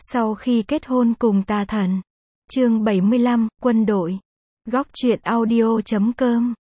Sau khi kết hôn cùng tà thần. Chương 75, quân đội. Góc truyện audio.com.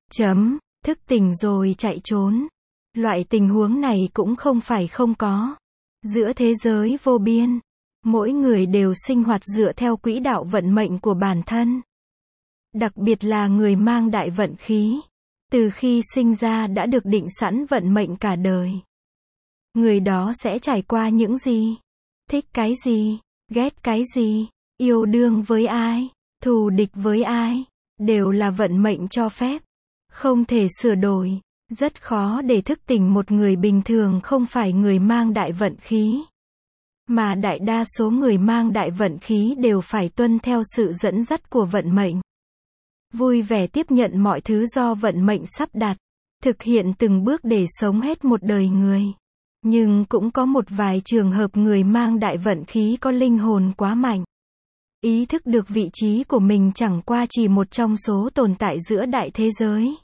Thức tỉnh rồi chạy trốn. Loại tình huống này cũng không phải không có. Giữa thế giới vô biên, mỗi người đều sinh hoạt dựa theo quỹ đạo vận mệnh của bản thân. Đặc biệt là người mang đại vận khí. Từ khi sinh ra đã được định sẵn vận mệnh cả đời. Người đó sẽ trải qua những gì? Thích cái gì? Ghét cái gì? Yêu đương với ai? Thù địch với ai? Đều là vận mệnh cho phép. Không thể sửa đổi. Rất khó để thức tỉnh một người bình thường không phải người mang đại vận khí. Mà đại đa số người mang đại vận khí đều phải tuân theo sự dẫn dắt của vận mệnh. Vui vẻ tiếp nhận mọi thứ do vận mệnh sắp đặt. Thực hiện từng bước để sống hết một đời người. Nhưng cũng có một vài trường hợp người mang đại vận khí có linh hồn quá mạnh. Ý thức được vị trí của mình chẳng qua chỉ một trong số tồn tại giữa đại thế giới.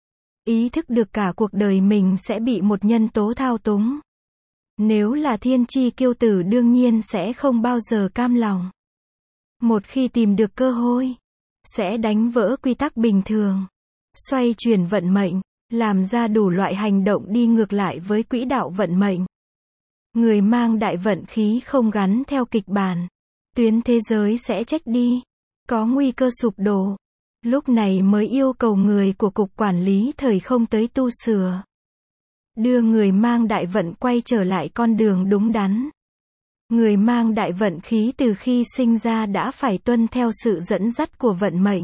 Ý thức được cả cuộc đời mình sẽ bị một nhân tố thao túng. Nếu là thiên chi kiêu tử đương nhiên sẽ không bao giờ cam lòng. Một khi tìm được cơ hội, sẽ đánh vỡ quy tắc bình thường. Xoay chuyển vận mệnh, làm ra đủ loại hành động đi ngược lại với quỹ đạo vận mệnh. Người mang đại vận khí không gắn theo kịch bản. Tuyến thế giới sẽ trách đi. Có nguy cơ sụp đổ. Lúc này mới yêu cầu người của cục quản lý thời không tới tu sửa. Đưa người mang đại vận quay trở lại con đường đúng đắn. Người mang đại vận khí từ khi sinh ra đã phải tuân theo sự dẫn dắt của vận mệnh.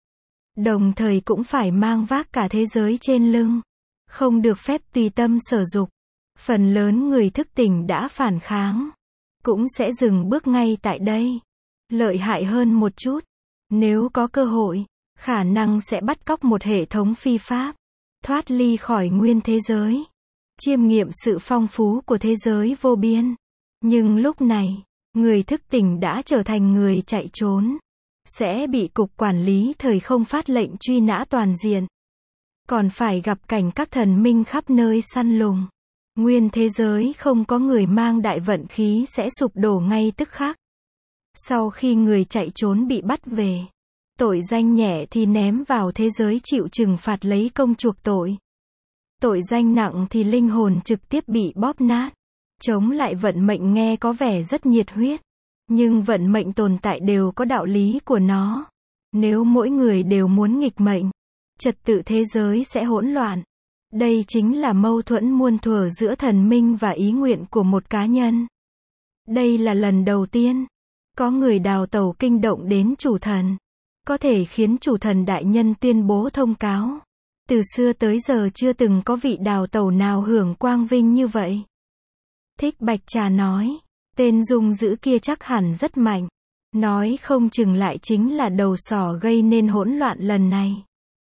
Đồng thời cũng phải mang vác cả thế giới trên lưng. Không được phép tùy tâm sở dục. Phần lớn người thức tỉnh đã phản kháng. Cũng sẽ dừng bước ngay tại đây. Lợi hại hơn một chút. Nếu có cơ hội, khả năng sẽ bắt cóc một hệ thống phi pháp. Thoát ly khỏi nguyên thế giới. Chiêm nghiệm sự phong phú của thế giới vô biên. Nhưng lúc này, người thức tỉnh đã trở thành người chạy trốn. Sẽ bị cục quản lý thời không phát lệnh truy nã toàn diện. Còn phải gặp cảnh các thần minh khắp nơi săn lùng. Nguyên thế giới không có người mang đại vận khí sẽ sụp đổ ngay tức khắc. Sau khi người chạy trốn bị bắt về, tội danh nhẹ thì ném vào thế giới chịu trừng phạt lấy công chuộc tội. Tội danh nặng thì linh hồn trực tiếp bị bóp nát. Chống lại vận mệnh nghe có vẻ rất nhiệt huyết. Nhưng vận mệnh tồn tại đều có đạo lý của nó. Nếu mỗi người đều muốn nghịch mệnh, trật tự thế giới sẽ hỗn loạn. Đây chính là mâu thuẫn muôn thuở giữa thần minh và ý nguyện của một cá nhân. Đây là lần đầu tiên có người đào tẩu kinh động đến chủ thần. Có thể khiến chủ thần đại nhân tuyên bố thông cáo. Từ xưa tới giờ chưa từng có vị đào tẩu nào hưởng quang vinh như vậy. Thích Bạch Trà nói, tên dung dữ kia chắc hẳn rất mạnh. Nói không chừng lại chính là đầu sỏ gây nên hỗn loạn lần này.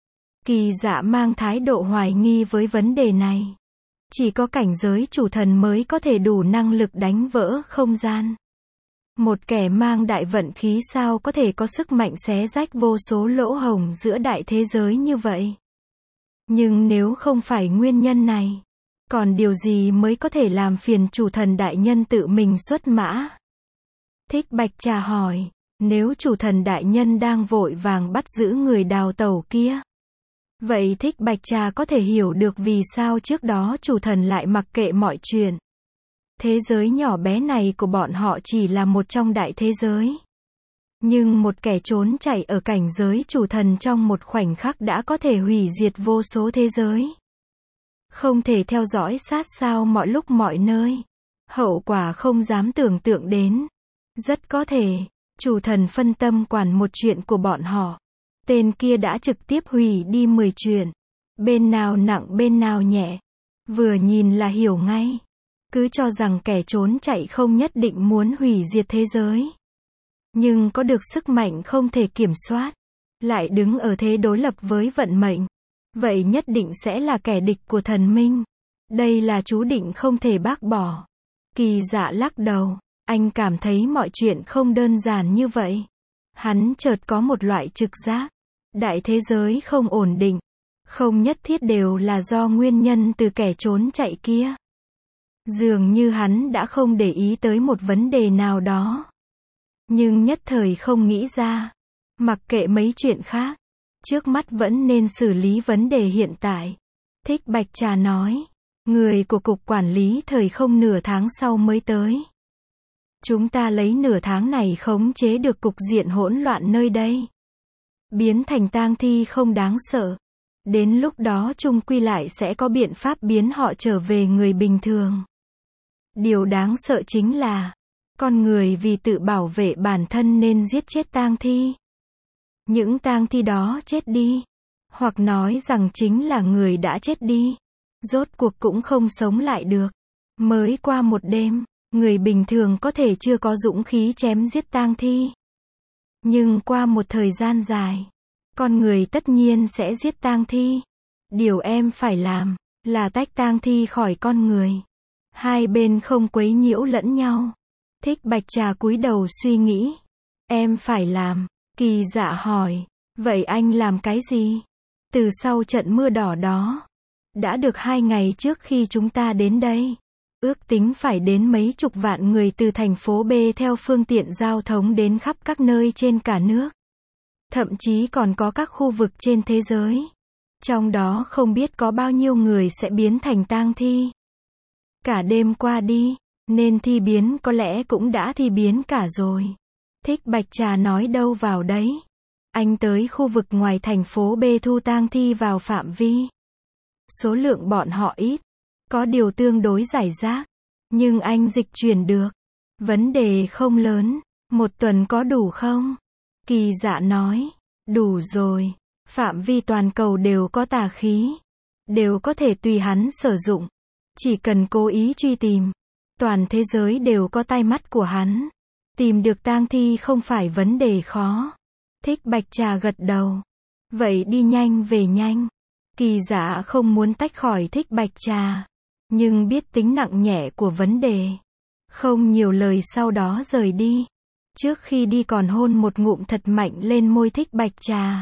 Kỳ Dạ mang thái độ hoài nghi với vấn đề này. Chỉ có cảnh giới chủ thần mới có thể đủ năng lực đánh vỡ không gian. Một kẻ mang đại vận khí sao có thể có sức mạnh xé rách vô số lỗ hổng giữa đại thế giới như vậy. Nhưng nếu không phải nguyên nhân này, còn điều gì mới có thể làm phiền chủ thần đại nhân tự mình xuất mã? Thích Bạch Trà hỏi, nếu chủ thần đại nhân đang vội vàng bắt giữ người đào tẩu kia, vậy Thích Bạch Trà có thể hiểu được vì sao trước đó chủ thần lại mặc kệ mọi chuyện. Thế giới nhỏ bé này của bọn họ chỉ là một trong đại thế giới. Nhưng một kẻ trốn chạy ở cảnh giới chủ thần trong một khoảnh khắc đã có thể hủy diệt vô số thế giới. Không thể theo dõi sát sao mọi lúc mọi nơi. Hậu quả không dám tưởng tượng đến. Rất có thể, chủ thần phân tâm quản một chuyện của bọn họ. Tên kia đã trực tiếp hủy đi 10 chuyện. Bên nào nặng bên nào nhẹ. Vừa nhìn là hiểu ngay. Cứ cho rằng kẻ trốn chạy không nhất định muốn hủy diệt thế giới. Nhưng có được sức mạnh không thể kiểm soát. Lại đứng ở thế đối lập với vận mệnh. Vậy nhất định sẽ là kẻ địch của thần minh. Đây là chú định không thể bác bỏ. Kỳ Dạ lắc đầu. Anh cảm thấy mọi chuyện không đơn giản như vậy. Hắn chợt có một loại trực giác. Đại thế giới không ổn định. Không nhất thiết đều là do nguyên nhân từ kẻ trốn chạy kia. Dường như hắn đã không để ý tới một vấn đề nào đó. Nhưng nhất thời không nghĩ ra. Mặc kệ mấy chuyện khác. Trước mắt vẫn nên xử lý vấn đề hiện tại. Thích Bạch Trà nói. Người của cục quản lý thời không nửa tháng sau mới tới. Chúng ta lấy nửa tháng này khống chế được cục diện hỗn loạn nơi đây. Biến thành tang thi không đáng sợ. Đến lúc đó chung quy lại sẽ có biện pháp biến họ trở về người bình thường. Điều đáng sợ chính là, con người vì tự bảo vệ bản thân nên giết chết tang thi. Những tang thi đó chết đi. Hoặc nói rằng chính là người đã chết đi. Rốt cuộc cũng không sống lại được. Mới qua một đêm, người bình thường có thể chưa có dũng khí chém giết tang thi. Nhưng qua một thời gian dài, con người tất nhiên sẽ giết tang thi. Điều em phải làm, là tách tang thi khỏi con người. Hai bên không quấy nhiễu lẫn nhau. Thích Bạch Trà cúi đầu suy nghĩ. Em phải làm, Kỳ Dạ hỏi. Vậy anh làm cái gì? Từ sau trận mưa đỏ đó. Đã được 2 ngày trước khi chúng ta đến đây. Ước tính phải đến mấy chục vạn người từ thành phố B theo phương tiện giao thống đến khắp các nơi trên cả nước. Thậm chí còn có các khu vực trên thế giới. Trong đó không biết có bao nhiêu người sẽ biến thành tang thi. Cả đêm qua đi, nên thi biến có lẽ cũng đã thi biến cả rồi. Thích Bạch Trà nói đâu vào đấy. Anh tới khu vực ngoài thành phố B thu tang thi vào phạm vi. Số lượng bọn họ ít. Có điều tương đối rải rác. Nhưng anh dịch chuyển được. Vấn đề không lớn. 1 tuần có đủ không? Kỳ Dạ nói. Đủ rồi. Phạm vi toàn cầu đều có tà khí. Đều có thể tùy hắn sử dụng. Chỉ cần cố ý truy tìm. Toàn thế giới đều có tai mắt của hắn. Tìm được tang thi không phải vấn đề khó. Thích Bạch Trà gật đầu. Vậy đi nhanh về nhanh. Kỳ Dạ không muốn tách khỏi Thích Bạch Trà. Nhưng biết tính nặng nhẹ của vấn đề. Không nhiều lời sau đó rời đi. Trước khi đi còn hôn một ngụm thật mạnh lên môi Thích Bạch Trà.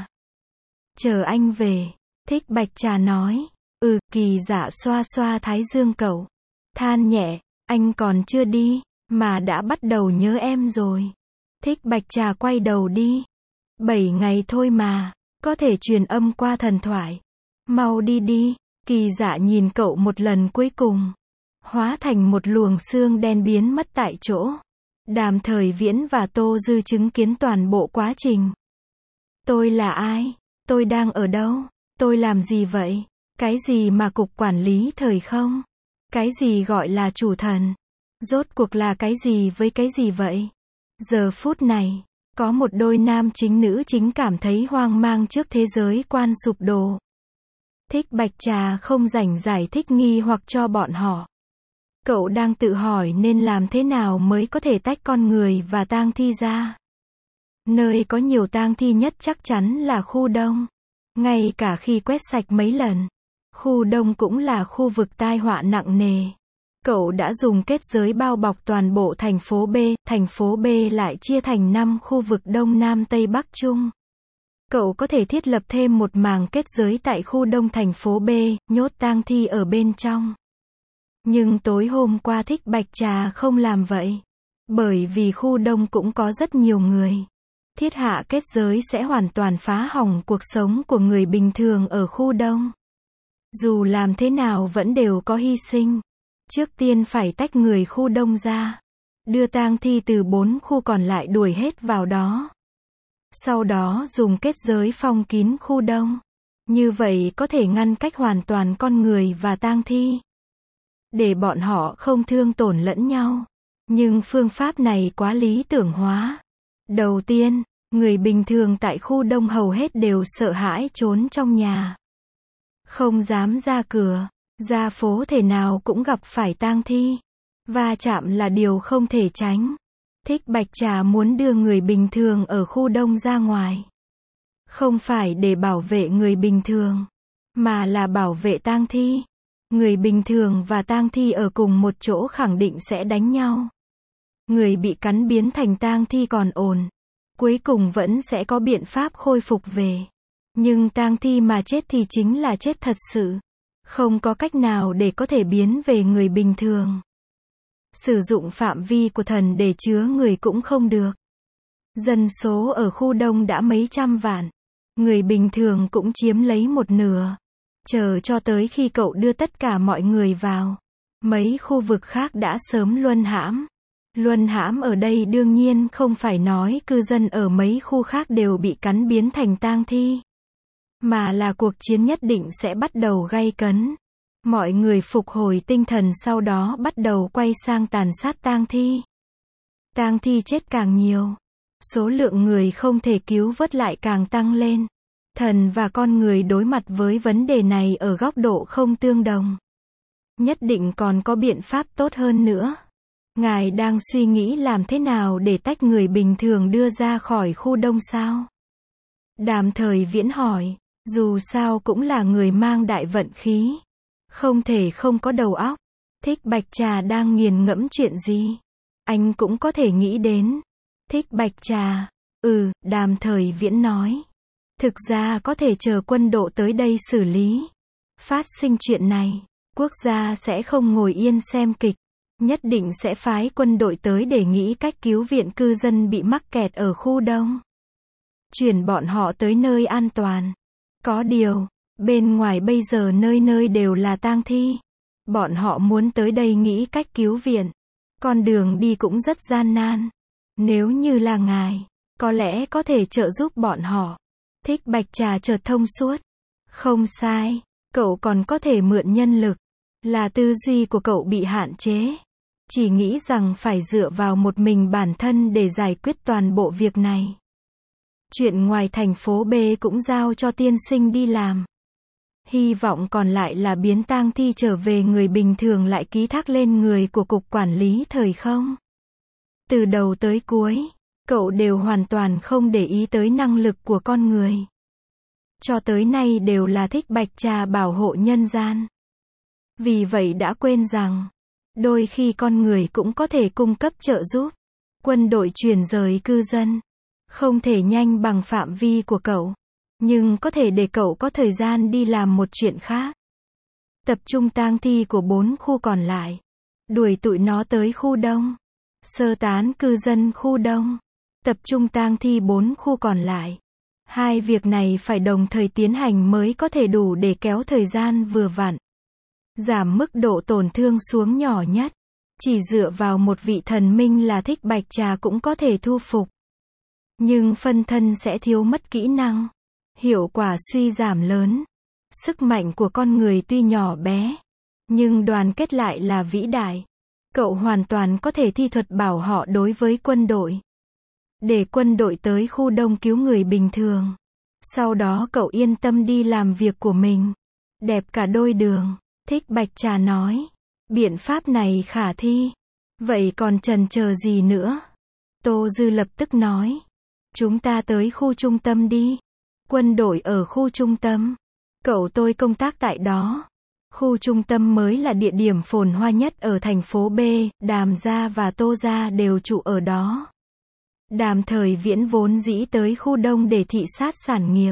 Chờ anh về. Thích Bạch Trà nói. Kỳ Dạ xoa xoa thái dương cậu. Than nhẹ. Anh còn chưa đi. Mà đã bắt đầu nhớ em rồi. Thích Bạch Trà quay đầu đi. 7 ngày thôi mà. Có thể truyền âm qua thần thoại. Mau đi đi. Kỳ Dạ nhìn cậu một lần cuối cùng. Hóa thành một luồng xương đen biến mất tại chỗ. Đàm Thời Viễn và Tô Dư chứng kiến toàn bộ quá trình. Tôi là ai? Tôi đang ở đâu? Tôi làm gì vậy? Cái gì mà cục quản lý thời không? Cái gì gọi là chủ thần? Rốt cuộc là cái gì với cái gì vậy? Giờ phút này, có một đôi nam chính nữ chính cảm thấy hoang mang trước thế giới quan sụp đổ. Thích Bạch Trà không rảnh giải thích nghi hoặc cho bọn họ. Cậu đang tự hỏi nên làm thế nào mới có thể tách con người và tang thi ra. Nơi có nhiều tang thi nhất chắc chắn là khu Đông. Ngay cả khi quét sạch mấy lần, khu Đông cũng là khu vực tai họa nặng nề. Cậu đã dùng kết giới bao bọc toàn bộ thành phố B, thành phố B lại chia thành 5 khu vực Đông Nam Tây Bắc Trung. Cậu có thể thiết lập thêm một màng kết giới tại khu Đông thành phố B, nhốt tang thi ở bên trong. Nhưng tối hôm qua Thích Bạch Trà không làm vậy. Bởi vì khu Đông cũng có rất nhiều người. Thiết hạ kết giới sẽ hoàn toàn phá hỏng cuộc sống của người bình thường ở khu Đông. Dù làm thế nào vẫn đều có hy sinh. Trước tiên phải tách người khu Đông ra. Đưa tang thi từ 4 khu còn lại đuổi hết vào đó. Sau đó dùng kết giới phong kín khu Đông. Như vậy có thể ngăn cách hoàn toàn con người và tang thi. Để bọn họ không thương tổn lẫn nhau. Nhưng phương pháp này quá lý tưởng hóa. Đầu tiên, người bình thường tại khu Đông hầu hết đều sợ hãi trốn trong nhà. Không dám ra cửa, ra phố thể nào cũng gặp phải tang thi. Va chạm là điều không thể tránh. Thích Bạch Trà muốn đưa người bình thường ở khu Đông ra ngoài. Không phải để bảo vệ người bình thường, mà là bảo vệ tang thi. Người bình thường và tang thi ở cùng một chỗ khẳng định sẽ đánh nhau. Người bị cắn biến thành tang thi còn ổn. Cuối cùng vẫn sẽ có biện pháp khôi phục về. Nhưng tang thi mà chết thì chính là chết thật sự. Không có cách nào để có thể biến về người bình thường. Sử dụng phạm vi của thần để chứa người cũng không được. Dân số ở khu đông đã mấy trăm vạn. Người bình thường cũng chiếm lấy một nửa. Chờ cho tới khi cậu đưa tất cả mọi người vào. Mấy khu vực khác đã sớm luân hãm. Luân hãm ở đây đương nhiên không phải nói cư dân ở mấy khu khác đều bị cắn biến thành tang thi. Mà là cuộc chiến nhất định sẽ bắt đầu gay cấn. Mọi người phục hồi tinh thần sau đó bắt đầu quay sang tàn sát tang thi. Tang thi chết càng nhiều. Số lượng người không thể cứu vớt lại càng tăng lên. Thần và con người đối mặt với vấn đề này ở góc độ không tương đồng. Nhất định còn có biện pháp tốt hơn nữa. Ngài đang suy nghĩ làm thế nào để tách người bình thường đưa ra khỏi khu đông sao? Đàm Thời Viễn hỏi, dù sao cũng là người mang đại vận khí. Không thể không có đầu óc. Thích Bạch Trà đang nghiền ngẫm chuyện gì? Anh cũng có thể nghĩ đến. Thích Bạch Trà. Đàm Thời Viễn nói. Thực ra có thể chờ quân đội tới đây xử lý. Phát sinh chuyện này, quốc gia sẽ không ngồi yên xem kịch. Nhất định sẽ phái quân đội tới để nghĩ cách cứu viện cư dân bị mắc kẹt ở khu đông. Chuyển bọn họ tới nơi an toàn. Có điều, bên ngoài bây giờ nơi nơi đều là tang thi. Bọn họ muốn tới đây nghĩ cách cứu viện. Con đường đi cũng rất gian nan. Nếu như là ngài, có lẽ có thể trợ giúp bọn họ. Thích Bạch Trà chợt thông suốt. Không sai, cậu còn có thể mượn nhân lực. Là tư duy của cậu bị hạn chế. Chỉ nghĩ rằng phải dựa vào một mình bản thân để giải quyết toàn bộ việc này. Chuyện ngoài thành phố B cũng giao cho tiên sinh đi làm. Hy vọng còn lại là biến tang thi trở về người bình thường lại ký thác lên người của cục quản lý thời không. Từ đầu tới cuối, cậu đều hoàn toàn không để ý tới năng lực của con người. Cho tới nay đều là Thích Bạch Trà bảo hộ nhân gian. Vì vậy đã quên rằng, đôi khi con người cũng có thể cung cấp trợ giúp. Quân đội chuyển rời cư dân. Không thể nhanh bằng phạm vi của cậu. Nhưng có thể để cậu có thời gian đi làm một chuyện khác. Tập trung tang thi của 4 khu còn lại. Đuổi tụi nó tới khu đông. Sơ tán cư dân khu đông. Tập trung tang thi 4 khu còn lại. Hai việc này phải đồng thời tiến hành mới có thể đủ để kéo thời gian vừa vặn. Giảm mức độ tổn thương xuống nhỏ nhất. Chỉ dựa vào một vị thần minh là Thích Bạch Trà cũng có thể thu phục. Nhưng phân thân sẽ thiếu mất kỹ năng. Hiệu quả suy giảm lớn. Sức mạnh của con người tuy nhỏ bé, nhưng đoàn kết lại là vĩ đại. Cậu hoàn toàn có thể thi thuật bảo họ đối với quân đội. Để quân đội tới khu đông cứu người bình thường. Sau đó cậu yên tâm đi làm việc của mình. Đẹp cả đôi đường. Thích Bạch Trà nói. Biện pháp này khả thi. Vậy còn chần chờ gì nữa? Tô Dư lập tức nói. Chúng ta tới khu trung tâm đi. Quân đội ở khu trung tâm. Cậu tôi công tác tại đó. Khu trung tâm mới là địa điểm phồn hoa nhất ở thành phố B, Đàm gia và Tô gia đều trụ ở đó. Đàm Thời Viễn vốn dĩ tới khu đông để thị sát sản nghiệp.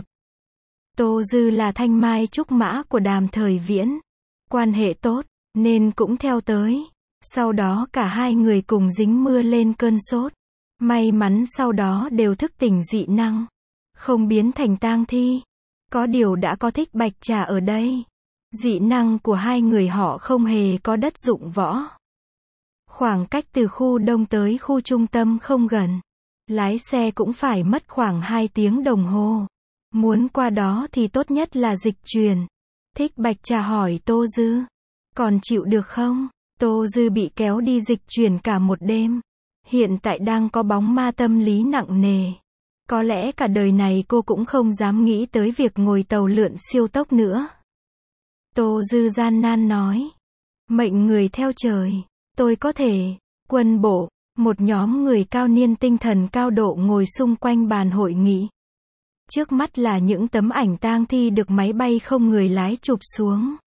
Tô Dư là thanh mai trúc mã của Đàm Thời Viễn. Quan hệ tốt, nên cũng theo tới. Sau đó cả hai người cùng dính mưa lên cơn sốt. May mắn sau đó đều thức tỉnh dị năng. Không biến thành tang thi. Có điều đã có Thích Bạch Trà ở đây. Dị năng của hai người họ không hề có đất dụng võ. Khoảng cách từ khu đông tới khu trung tâm không gần. Lái xe cũng phải mất khoảng 2 tiếng đồng hồ. Muốn qua đó thì tốt nhất là dịch truyền. Thích Bạch Trà hỏi Tô Dư. Còn chịu được không? Tô Dư bị kéo đi dịch truyền cả một đêm. Hiện tại đang có bóng ma tâm lý nặng nề. Có lẽ cả đời này cô cũng không dám nghĩ tới việc ngồi tàu lượn siêu tốc nữa. Tô Dư gian nan nói. Mệnh người theo trời. Tôi có thể. Quân bộ. Một nhóm người cao niên tinh thần cao độ ngồi xung quanh bàn hội nghị. Trước mắt là những tấm ảnh tang thi được máy bay không người lái chụp xuống.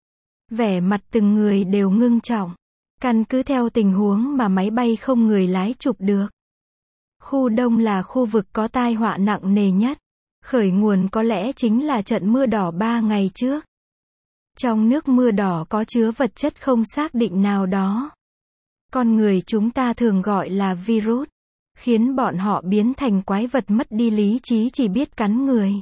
Vẻ mặt từng người đều ngưng trọng. Căn cứ theo tình huống mà máy bay không người lái chụp được. Khu đông là khu vực có tai họa nặng nề nhất. Khởi nguồn có lẽ chính là trận mưa đỏ 3 ngày trước. Trong nước mưa đỏ có chứa vật chất không xác định nào đó. Con người chúng ta thường gọi là virus, khiến bọn họ biến thành quái vật mất đi lý trí chỉ biết cắn người.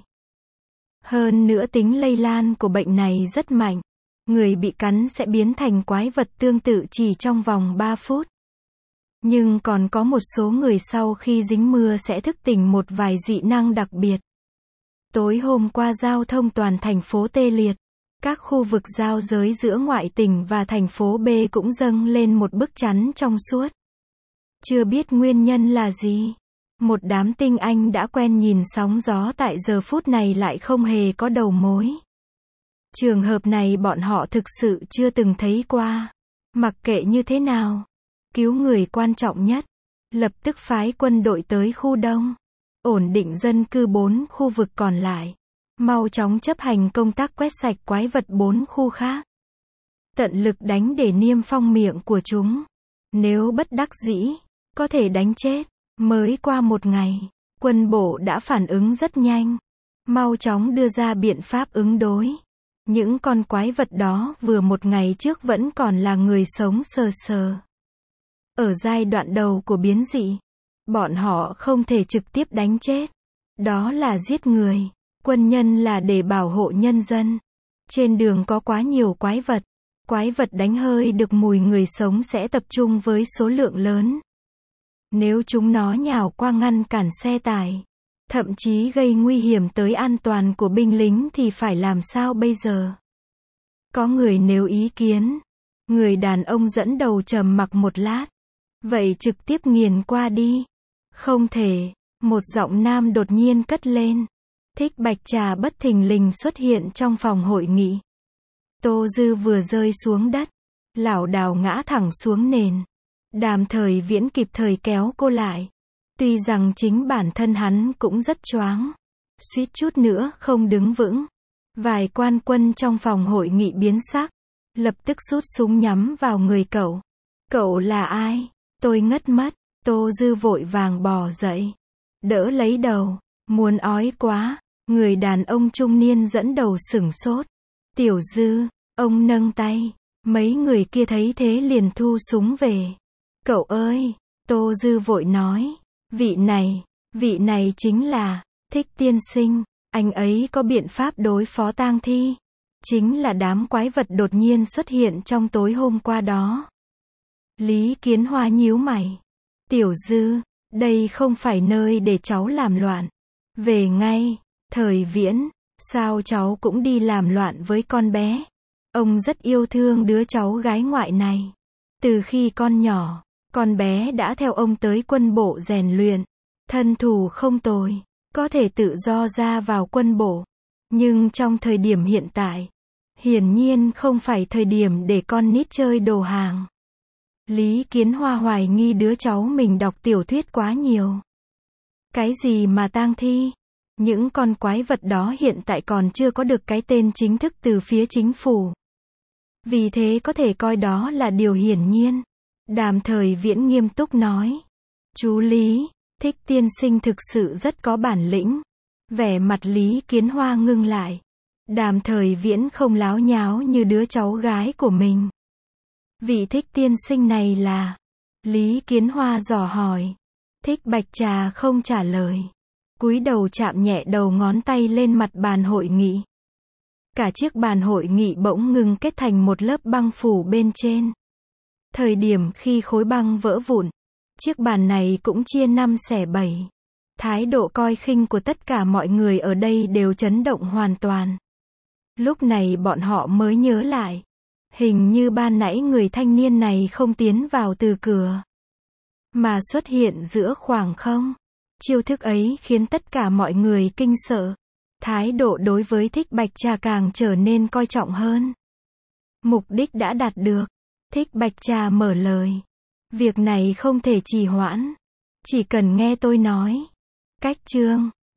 Hơn nữa tính lây lan của bệnh này rất mạnh. Người bị cắn sẽ biến thành quái vật tương tự chỉ trong vòng 3 phút. Nhưng còn có một số người sau khi dính mưa sẽ thức tỉnh một vài dị năng đặc biệt. Tối hôm qua giao thông toàn thành phố tê liệt. Các khu vực giao giới giữa ngoại tỉnh và thành phố B cũng dâng lên một bức chắn trong suốt. Chưa biết nguyên nhân là gì. Một đám tinh anh đã quen nhìn sóng gió tại giờ phút này lại không hề có đầu mối. Trường hợp này bọn họ thực sự chưa từng thấy qua. Mặc kệ như thế nào, cứu người quan trọng nhất. Lập tức phái quân đội tới khu đông, ổn định dân cư 4 khu vực còn lại. Mau chóng chấp hành công tác quét sạch quái vật 4 khu khác. Tận lực đánh để niêm phong miệng của chúng. Nếu bất đắc dĩ, có thể đánh chết. Mới qua một ngày, quân bộ đã phản ứng rất nhanh. Mau chóng đưa ra biện pháp ứng đối. Những con quái vật đó vừa một ngày trước vẫn còn là người sống sờ sờ. Ở giai đoạn đầu của biến dị, bọn họ không thể trực tiếp đánh chết. Đó là giết người. Quân nhân là để bảo hộ nhân dân. Trên đường có quá nhiều quái vật. Quái vật đánh hơi được mùi người sống sẽ tập trung với số lượng lớn. Nếu chúng nó nhào qua ngăn cản xe tải, thậm chí gây nguy hiểm tới an toàn của binh lính thì phải làm sao bây giờ? Có người nêu ý kiến. Người đàn ông dẫn đầu trầm mặc một lát. Vậy trực tiếp nghiền qua đi. Không thể. Một giọng nam đột nhiên cất lên. Thích Bạch Trà bất thình lình xuất hiện trong phòng hội nghị. Tô Dư vừa rơi xuống đất, lảo đảo ngã thẳng xuống nền. Đàm Thời Viễn kịp thời kéo cô lại. Tuy rằng chính bản thân hắn cũng rất choáng, suýt chút nữa không đứng vững. Vài quan quân trong phòng hội nghị biến sắc, lập tức rút súng nhắm vào người cậu. Cậu là ai? Tôi ngất mất. Tô Dư vội vàng bò dậy, đỡ lấy đầu, muốn ói quá. Người đàn ông trung niên dẫn đầu sửng sốt. Tiểu Dư, ông nâng tay. Mấy người kia thấy thế liền thu súng về. Cậu ơi, Tô Dư vội nói. Vị này chính là Thích tiên sinh. Anh ấy có biện pháp đối phó tang thi. Chính là đám quái vật đột nhiên xuất hiện trong tối hôm qua đó. Lý Kiến Hoa nhíu mày. Tiểu Dư, đây không phải nơi để cháu làm loạn. Về ngay. Thời Viễn, sao cháu cũng đi làm loạn với con bé? Ông rất yêu thương đứa cháu gái ngoại này. Từ khi con nhỏ, con bé đã theo ông tới quân bộ rèn luyện. Thân thủ không tồi, có thể tự do ra vào quân bộ. Nhưng trong thời điểm hiện tại, hiển nhiên không phải thời điểm để con nít chơi đồ hàng. Lý Kiến Hoa hoài nghi đứa cháu mình đọc tiểu thuyết quá nhiều. Cái gì mà tang thi? Những con quái vật đó hiện tại còn chưa có được cái tên chính thức từ phía chính phủ. Vì thế có thể coi đó là điều hiển nhiên. Đàm Thời Viễn nghiêm túc nói. Chú Lý, Thích tiên sinh thực sự rất có bản lĩnh. Vẻ mặt Lý Kiến Hoa ngưng lại. Đàm Thời Viễn không láo nháo như đứa cháu gái của mình. Vị Thích tiên sinh này là? Lý Kiến Hoa dò hỏi. Thích Bạch Trà không trả lời. Cúi đầu chạm nhẹ đầu ngón tay lên mặt bàn hội nghị. Cả chiếc bàn hội nghị bỗng ngừng kết thành một lớp băng phủ bên trên. Thời điểm khi khối băng vỡ vụn, chiếc bàn này cũng chia 5 xẻ 7. Thái độ coi khinh của tất cả mọi người ở đây đều chấn động hoàn toàn. Lúc này bọn họ mới nhớ lại. Hình như ban nãy người thanh niên này không tiến vào từ cửa, mà xuất hiện giữa khoảng không. Chiêu thức ấy khiến tất cả mọi người kinh sợ. Thái độ đối với Thích Bạch Trà càng trở nên coi trọng hơn. Mục đích đã đạt được. Thích Bạch Trà mở lời. Việc này không thể trì hoãn. Chỉ cần nghe tôi nói. Cách chương